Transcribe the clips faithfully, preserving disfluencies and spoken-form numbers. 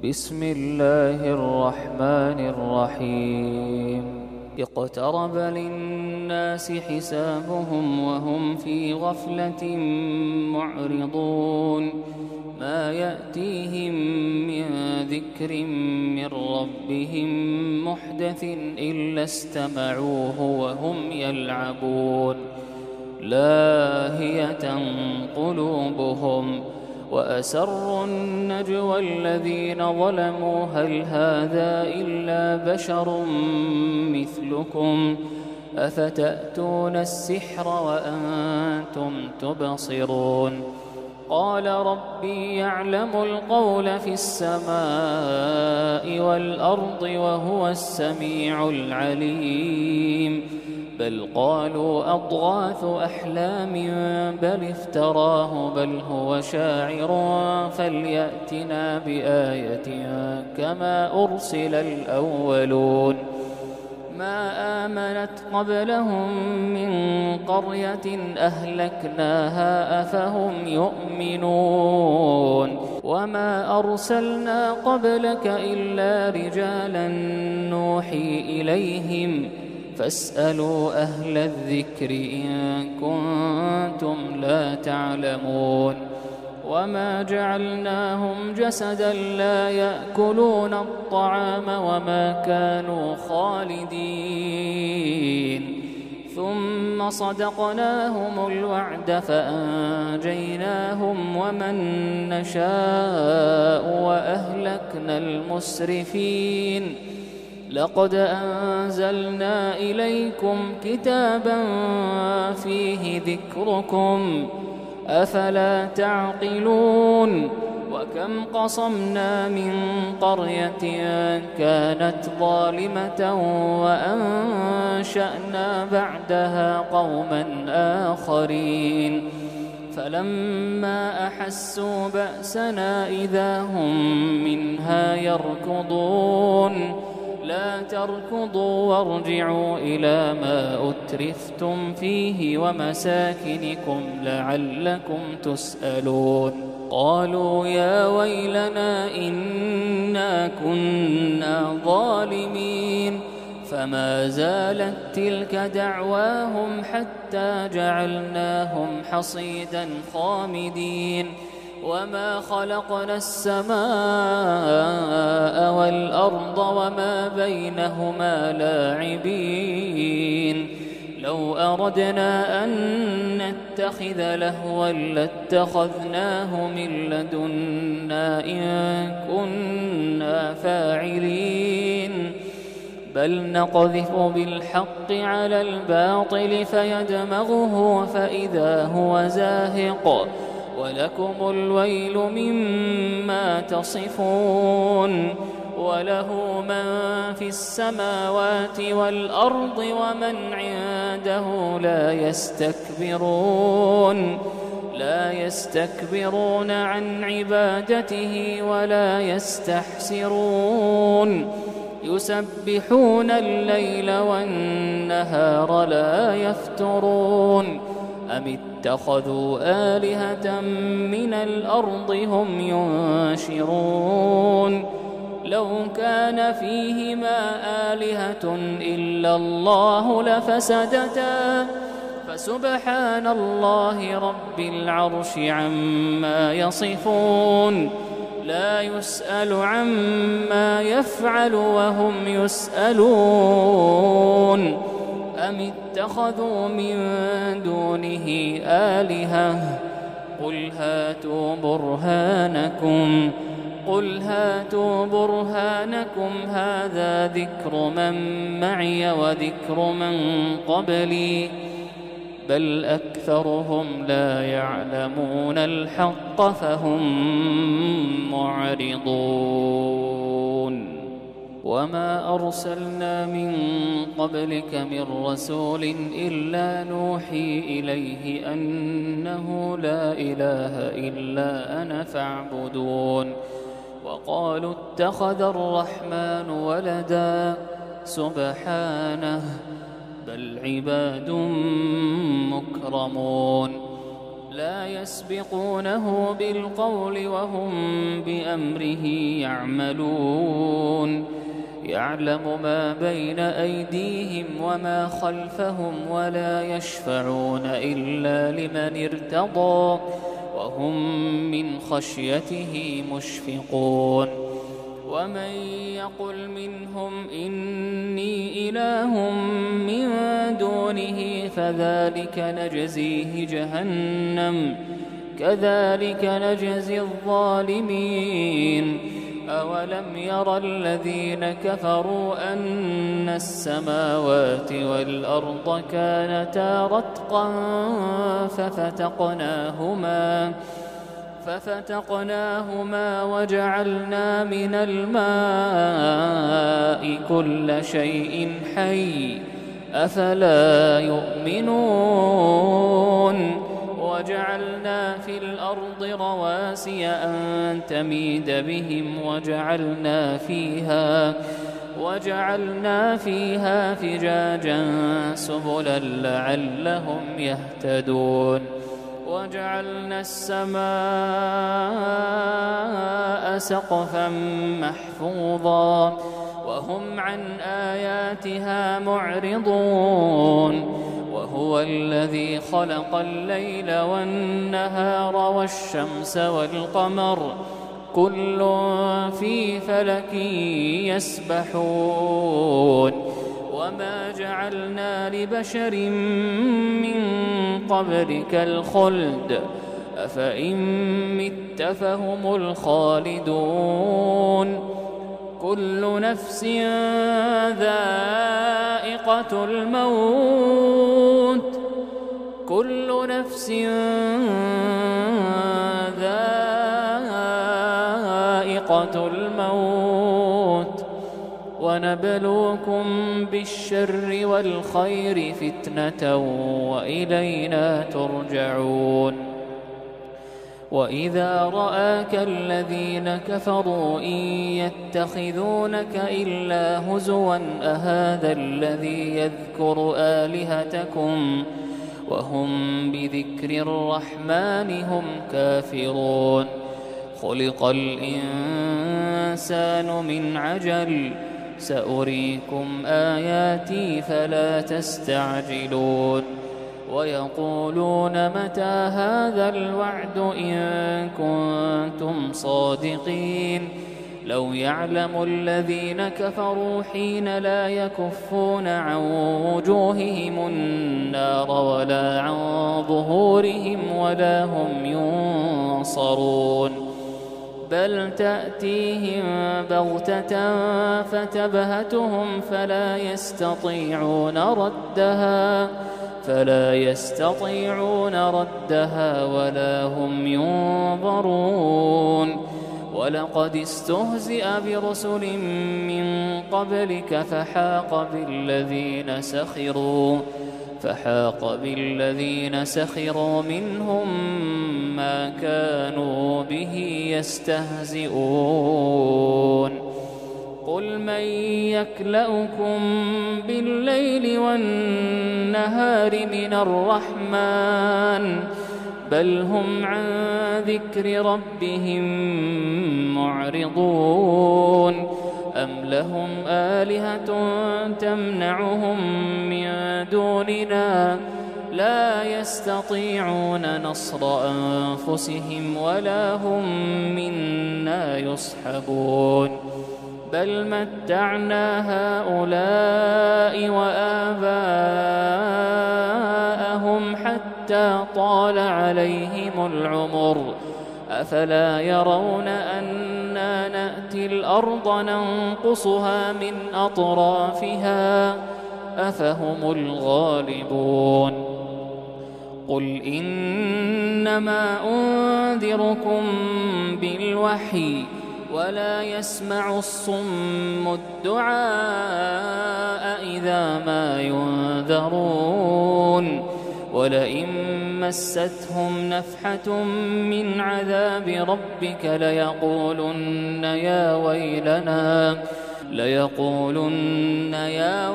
بسم الله الرحمن الرحيم اقترب للناس حسابهم وهم في غفلة معرضون ما يأتيهم من ذكر من ربهم محدث إلا استمعوه وهم يلعبون لاهية قلوبهم وأسروا النجوى الذين ظلموا هل هذا إلا بشر مثلكم أفتأتون السحر وأنتم تبصرون قال ربي يعلم القول في السماء والأرض وهو السميع العليم بل قالوا أضغاث أحلام بل افتراه بل هو شاعر فليأتنا بآية كما أرسل الأولون ما آمنت قبلهم من قرية أهلكناها أفهم يؤمنون وما أرسلنا قبلك إلا رجالا نوحي إليهم فاسألوا أهل الذكر إن كنتم لا تعلمون وما جعلناهم جسدا لا يأكلون الطعام وما كانوا خالدين ثم صدقناهم الوعد فأنجيناهم ومن نشاء وأهلكنا المسرفين لقد أنزلنا إليكم كتابا فيه ذكركم أفلا تعقلون وكم قصمنا من قرية كانت ظالمة وأنشأنا بعدها قوما آخرين فلما أحسوا بأسنا إذا هم منها يركضون لا تركضوا وارجعوا إلى ما أترفتم فيه ومساكنكم لعلكم تسألون قالوا يا ويلنا إنا كنا ظالمين فما زالت تلك دعواهم حتى جعلناهم حصيدا خامدين وما خلقنا السماء والأرض وما بينهما لاعبين لو أردنا أن نتخذ لهوا لاتخذناه من لدنا إن كنا فاعلين بل نقذف بالحق على الباطل فيدمغه فإذا هو زاهق ولكم الويل مما تصفون وله من في السماوات والأرض ومن عنده لا يستكبرون لا يستكبرون عن عبادته ولا يستحسرون يسبحون الليل والنهار لا يفترون أم اتخذوا آلهة من الأرض هم ينشرون لو كان فيهما آلهة إلا الله لفسدتا فسبحان الله رب العرش عما يصفون لا يسأل عما يفعل وهم يسألون أم اتخذوا من دونه آلهة قل هاتوا برهانكم قل هاتوا برهانكم هذا ذكر من معي وذكر من قبلي بل أكثرهم لا يعلمون الحق فهم معرضون وما أرسلنا من قبلك من رسول إلا نوحي إليه أنه لا إله إلا أنا فاعبدون وقالوا اتخذ الرحمن ولدا سبحانه بل عباد مكرمون لا يسبقونه بالقول وهم بأمره يعملون يعلم ما بين أيديهم وما خلفهم ولا يشفعون إلا لمن ارتضى وهم من خشيته مشفقون ومن يقل منهم إني إله من دونه فذلك نجزيه جهنم كذلك نجزي الظالمين أولم ير الذين كفروا أن السماوات والأرض كانتا رتقا ففتقناهما ففتقناهما وجعلنا من الماء كل شيء حي أفلا يؤمنون وجعلنا في الأرض رواسي أن تميد بهم وجعلنا فيها وجعلنا فيها فجاجا سبلا لعلهم يهتدون وجعلنا السماء سقفا محفوظا وهم عن آياتها معرضون وهو الذي خلق الليل والنهار والشمس والقمر كل في فلك يسبحون وما جعلنا لبشر من قبلك الخلد أفإن مت فهم الخالدون كل نفس ذائقة الموت كل نفس ذائقة الموت ونبلوكم بالشر والخير فتنة وإلينا ترجعون وإذا رآك الذين كفروا إن يتخذونك إلا هزوا أهذا الذي يذكر آلهتكم وهم بذكر الرحمن هم كافرون خلق الإنسان من عجل سأريكم آياتي فلا تستعجلون ويقولون متى هذا الوعد إن كنتم صادقين لو يعلم الذين كفروا حين لا يكفون عن وجوههم النار ولا عن ظهورهم ولا هم ينصرون بل تأتيهم بغتة فتبهتهم فلا يستطيعون ردها فلا يستطيعون ردها ولا هم ينظرون ولقد استهزئ برسل من قبلك فحاق بالذين سخروا فحاق بالذين سخروا منهم ما كانوا به يستهزئون قل من يكلؤكم بالليل والنهار من الرحمن بل هم عن ذكر ربهم معرضون أم لهم آلهة تمنعهم من دوننا لا يستطيعون نصر أنفسهم ولا هم منا يصحبون بل متعنا هؤلاء وآباءهم حتى طال عليهم العمر أفلا يرون أنا نأتي الأرض ننقصها من أطرافها أفهم الغالبون قل إنما أنذركم بالوحي ولا يسمع الصم الدعاء إذا ما ينذرون ولئن مستهم نفحة من عذاب ربك ليقولن يا ويلنا ليقولن يا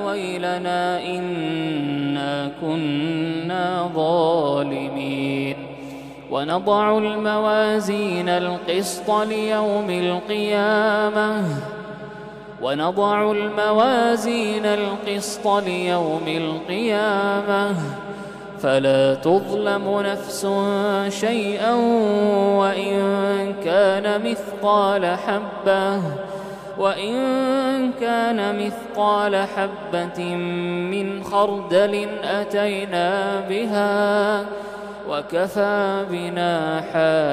ويلنا إنا كنا ظالمين ونضع الموازين القسط ليوم القيامة ونضع الموازين القسط ليوم القيامة فلا تظلم نفس شيئا وإن كان مثقال حبة وإن كان مثقال حبة من خردل أتينا بها وكفى بنا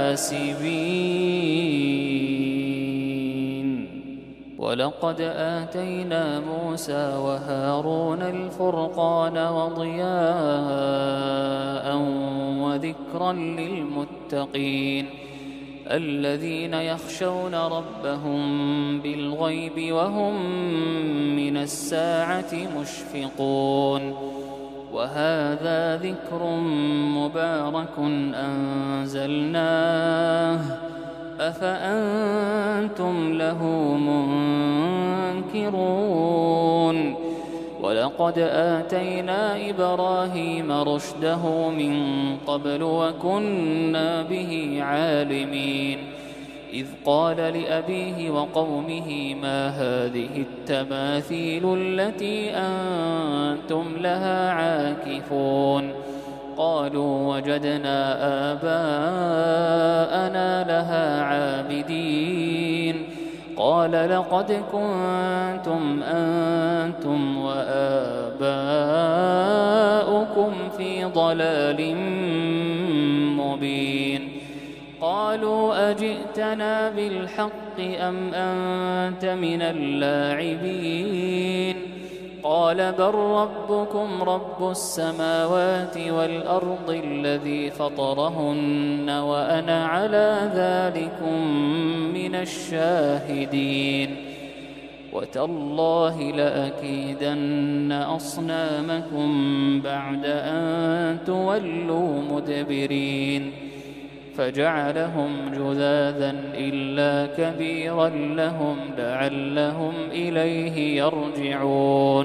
حاسبين. ولقد آتينا موسى وهارون الفرقان وضياء وذكرا للمتقين الذين يخشون ربهم بالغيب وهم من الساعة مشفقون. وهذا ذكر مبارك أنزلناه أفأنتم له منكرون. ولقد آتينا إبراهيم رشده من قبل وكنا به عالمين إذ قال لأبيه وقومه ما هذه التماثيل التي أنتم لها عاكفون قالوا وجدنا آباءنا لها عابدين قال لقد كنتم أنتم وآباؤكم في ضلال مبين قالوا أجئتنا بالحق أم أنت من اللاعبين قال بل ربكم رب السماوات والأرض الذي فطرهن وأنا على ذلكم من الشاهدين وتالله لأكيدن أصنامكم بعد أن تولوا مدبرين فجعلهم جذاذا إلا كبيرا لهم لعلهم إليه يرجعون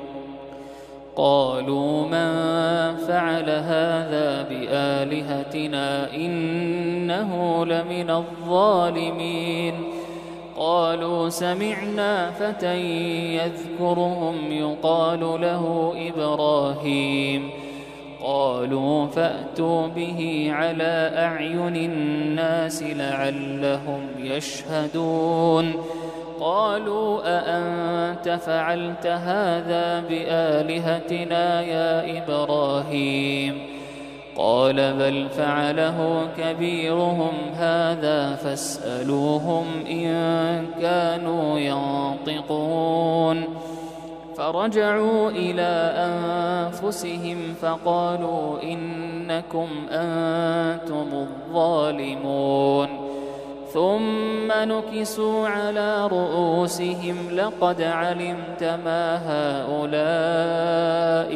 قالوا من فعل هذا بآلهتنا إنه لمن الظالمين قالوا سمعنا فتى يذكرهم يقال له إبراهيم قالوا فأتوا به على أعين الناس لعلهم يشهدون قالوا أأنت فعلت هذا بآلهتنا يا إبراهيم قال بل فعله كبيرهم هذا فاسألوهم إن كانوا ينطقون فرجعوا إلى أنفسهم فقالوا إنكم أنتم الظالمون ثم نكسوا على رؤوسهم لقد علمت ما هؤلاء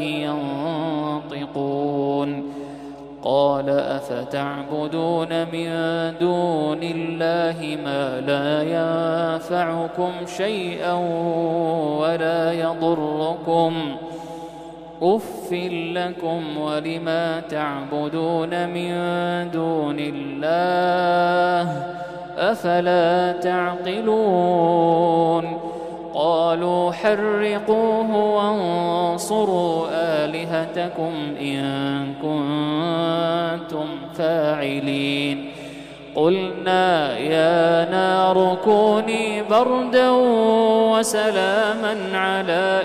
ينطقون قال أفتعبدون من دون الله ما لا ينفعكم شيئا ولا يضركم أف لكم ولما تعبدون من دون الله أفلا تعقلون قالوا حرقوه وانصروا آلهتكم إن كنتم فاعلين قلنا يا نار كوني بردا وسلاما على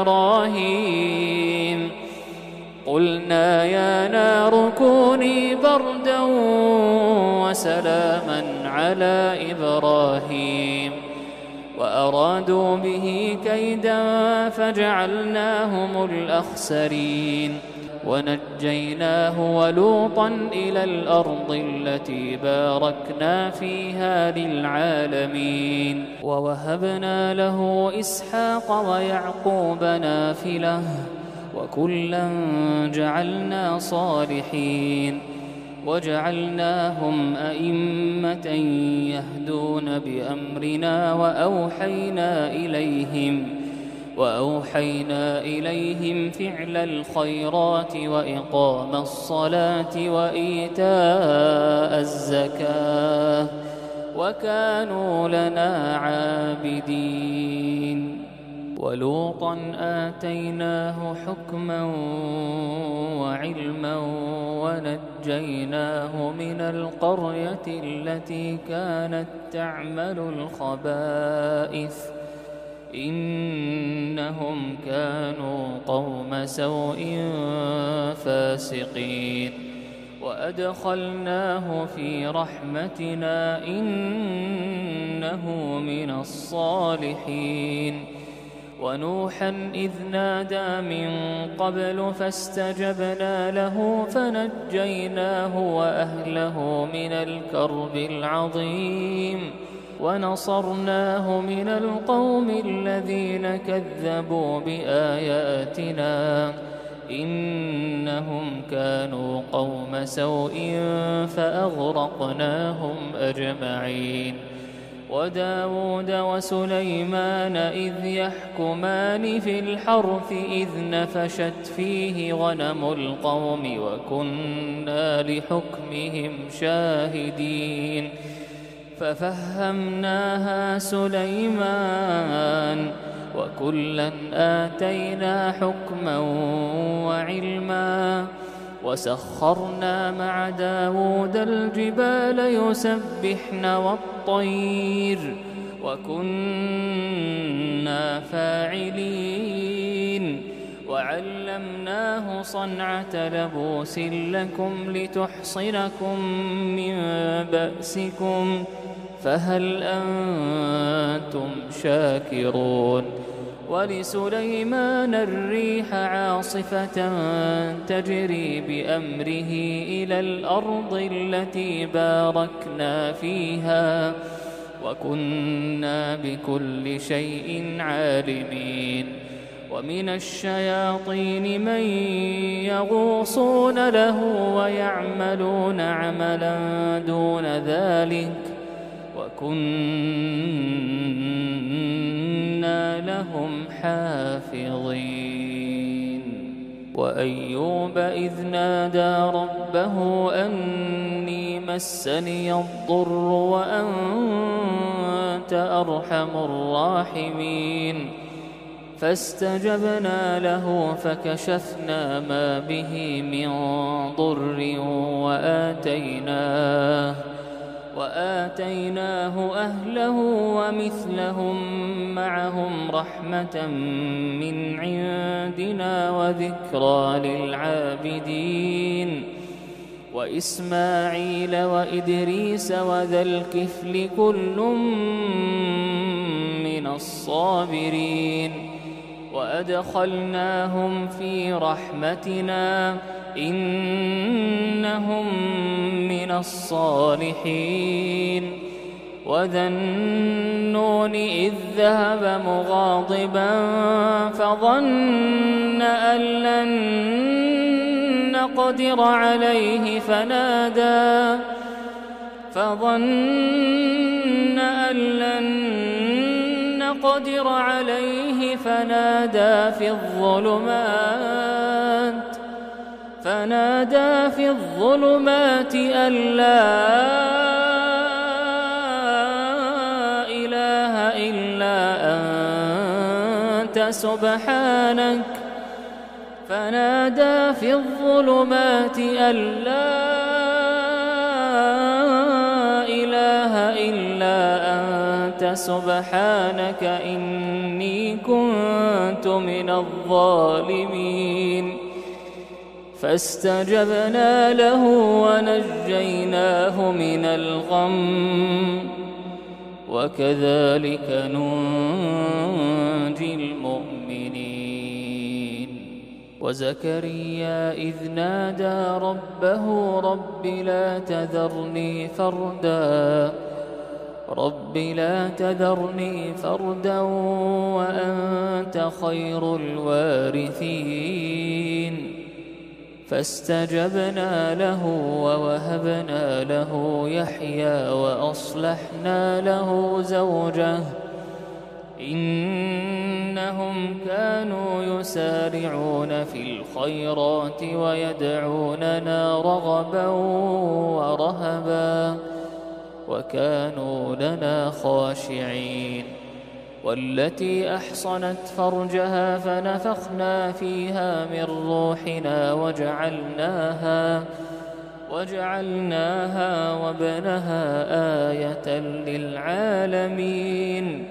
إبراهيم قلنا يا نار كوني بردا وسلاما على إبراهيم وأرادوا به كيدا فجعلناهم الأخسرين ونجيناه ولوطا إلى الأرض التي باركنا فيها للعالمين ووهبنا له إسحاق ويعقوب نافلة وكلا جعلنا صالحين وجعلناهم أئمة يهدون بأمرنا وأوحينا إليهم وأوحينا إليهم فعل الخيرات وإقام الصلاة وإيتاء الزكاة وكانوا لنا عابدين. ولوطا آتيناه حكما وعلما ونجيناه من القرية التي كانت تعمل الخبائث إنهم كانوا قوم سوء فاسقين. وأدخلناه في رحمتنا إنه من الصالحين. ونوحا إذ نادى من قبل فاستجبنا له فنجيناه وأهله من الكرب العظيم ونصرناه من القوم الذين كذبوا بآياتنا إنهم كانوا قوم سوء فأغرقناهم أجمعين. وداود وسليمان إذ يحكمان في الحرث إذ نفشت فيه غنم القوم وكنا لحكمهم شاهدين. ففهمناها سليمان وكلا آتينا حكما وعلما وسخرنا مع داود الجبال يسبحن والطير وكنا فاعلين. وعلمناه صنعة لبوس لكم لتحصنكم من بأسكم فهل أنتم شاكرون. ولسليمان الريح عاصفة تجري بأمره إلى الأرض التي باركنا فيها وكنا بكل شيء عالمين. ومن الشياطين من يغوصون له ويعملون عملا دون ذلك وكنا لهم حافظين. وأيوب إذ نادى ربه أني مسني الضر وأنت أرحم الراحمين فاستجبنا له فكشفنا ما به من ضر وآتيناه وآتيناه أهله ومثلهم معهم رحمة من عندنا وذكرى للعابدين. وإسماعيل وإدريس وذا الكفل كل من الصابرين وأدخلناهم في رحمتنا إنهم من الصالحين. وذا النون إذ ذهب مغاضبا فظن أن لن نقدر عليه فنادى فظن أن لن نقدر عليه فنادى في الظلمات فنادى في الظلمات أن لا إله إلا أنت سبحانك فنادى في الظلمات أن لا إله إلا أنت سبحانك إني كنت من الظالمين. فاستجبنا له ونجيناه من الغم وكذلك ننجي المؤمنين. وزكريا إذ نادى ربه رب لا تذرني فردا رب لا تذرني فردا وأنت خير الوارثين فاستجبنا له ووهبنا له يحيى وأصلحنا له زوجه إنهم إنهم كانوا يسارعون في الخيرات ويدعوننا رغبا ورهبا وكانوا لنا خاشعين. والتي أحصنت فرجها فنفخنا فيها من روحنا وجعلناها وجعلناها وابنها آية للعالمين.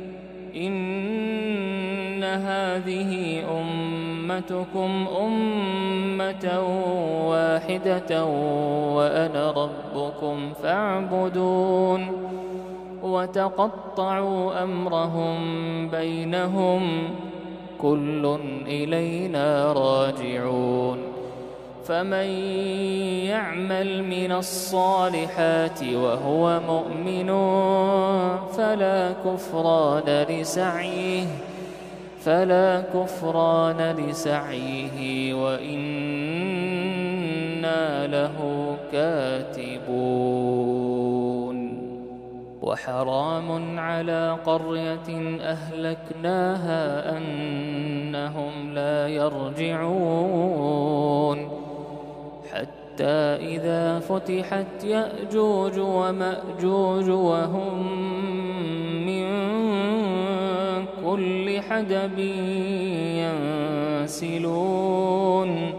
إن هذه أمتكم أمة واحدة وأنا ربكم فاعبدون. وتقطعوا أمرهم بينهم كل إلينا راجعون. فمن يعمل من الصالحات وهو مؤمن فلا كفران لسعيه فلا كفران لسعيه وإنا له كاتبون. وحرام على قرية أهلكناها أنهم لا يرجعون حتى إذا فتحت يأجوج ومأجوج وهم من كل حدب ينسلون.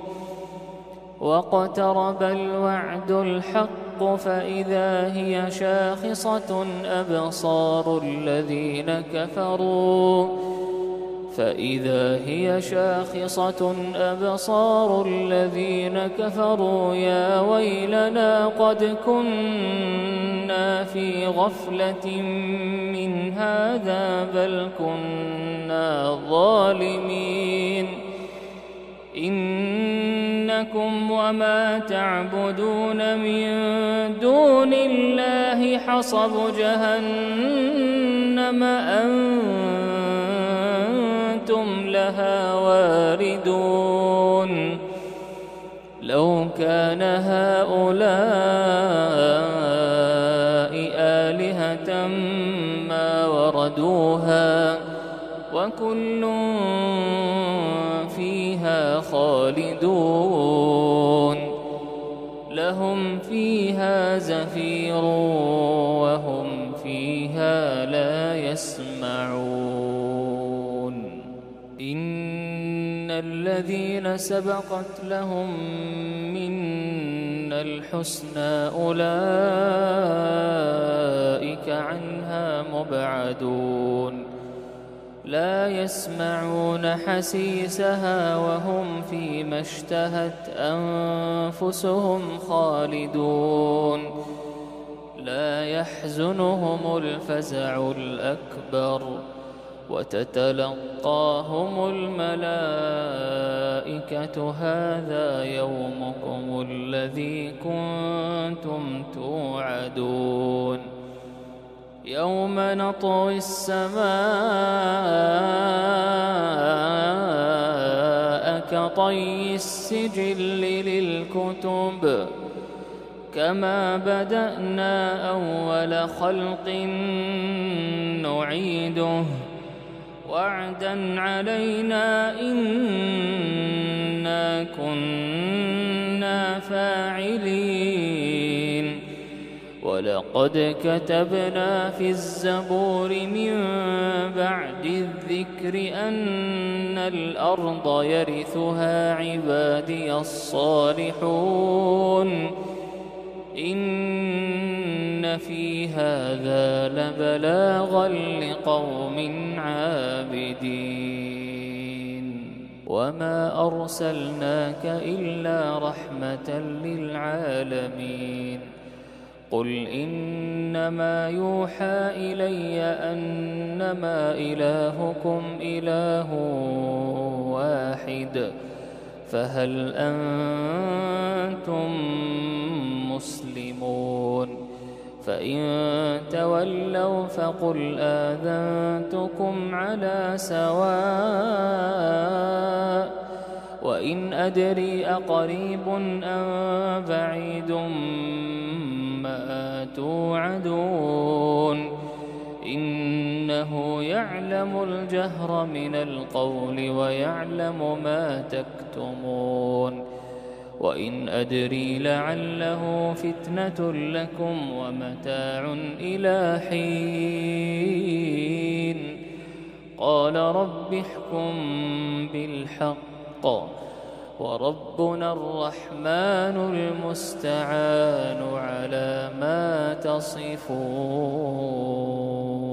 واقترب الوعد الحق فإذا هي شاخصة أبصار الذين كفروا فإذا هي شاخصة أبصار الذين كفروا يا ويلنا قد كنا في غفلة من هذا بل كنا ظالمين. إنكم وما تعبدون من دون الله حصب جهنم أنتم لها واردون. لو كان هؤلاء آلهة ما وردوها وكل فيها خالدون. لهم فيها زفير وهم فيها لا يسمعون. إن الذين سبقت لهم منا الحسنى أولئك عنها مبعدون. لا يسمعون حسيسها وهم فيما اشتهت أنفسهم خالدون. لا يحزنهم الفزع الأكبر وتتلقاهم الملائكة هذا يومكم الذي كنتم توعدون. يوم نطوي السماء كطي السجل للكتب كما بدأنا أول خلق نعيده وعدا علينا إنا كنا فاعلين. ولقد كتبنا في الزبور من بعد الذكر أن الأرض يرثها عبادي الصالحون. إن في هذا لبلاغا لقوم عابدين. وما أرسلناك إلا رحمة للعالمين. قل إنما يوحى إلي أنما إلهكم إله واحد فهل أنتم مسلمون؟ فإن تولوا فقل آذنتكم على سواء وإن أدري أقريب أم بعيد ما توعدون. إنما إنه يعلم الجهر من القول ويعلم ما تكتمون وإن أدري لعله فتنة لكم ومتاع إلى حين قال رب احكم بالحق وربنا الرحمن المستعان على ما تصفون.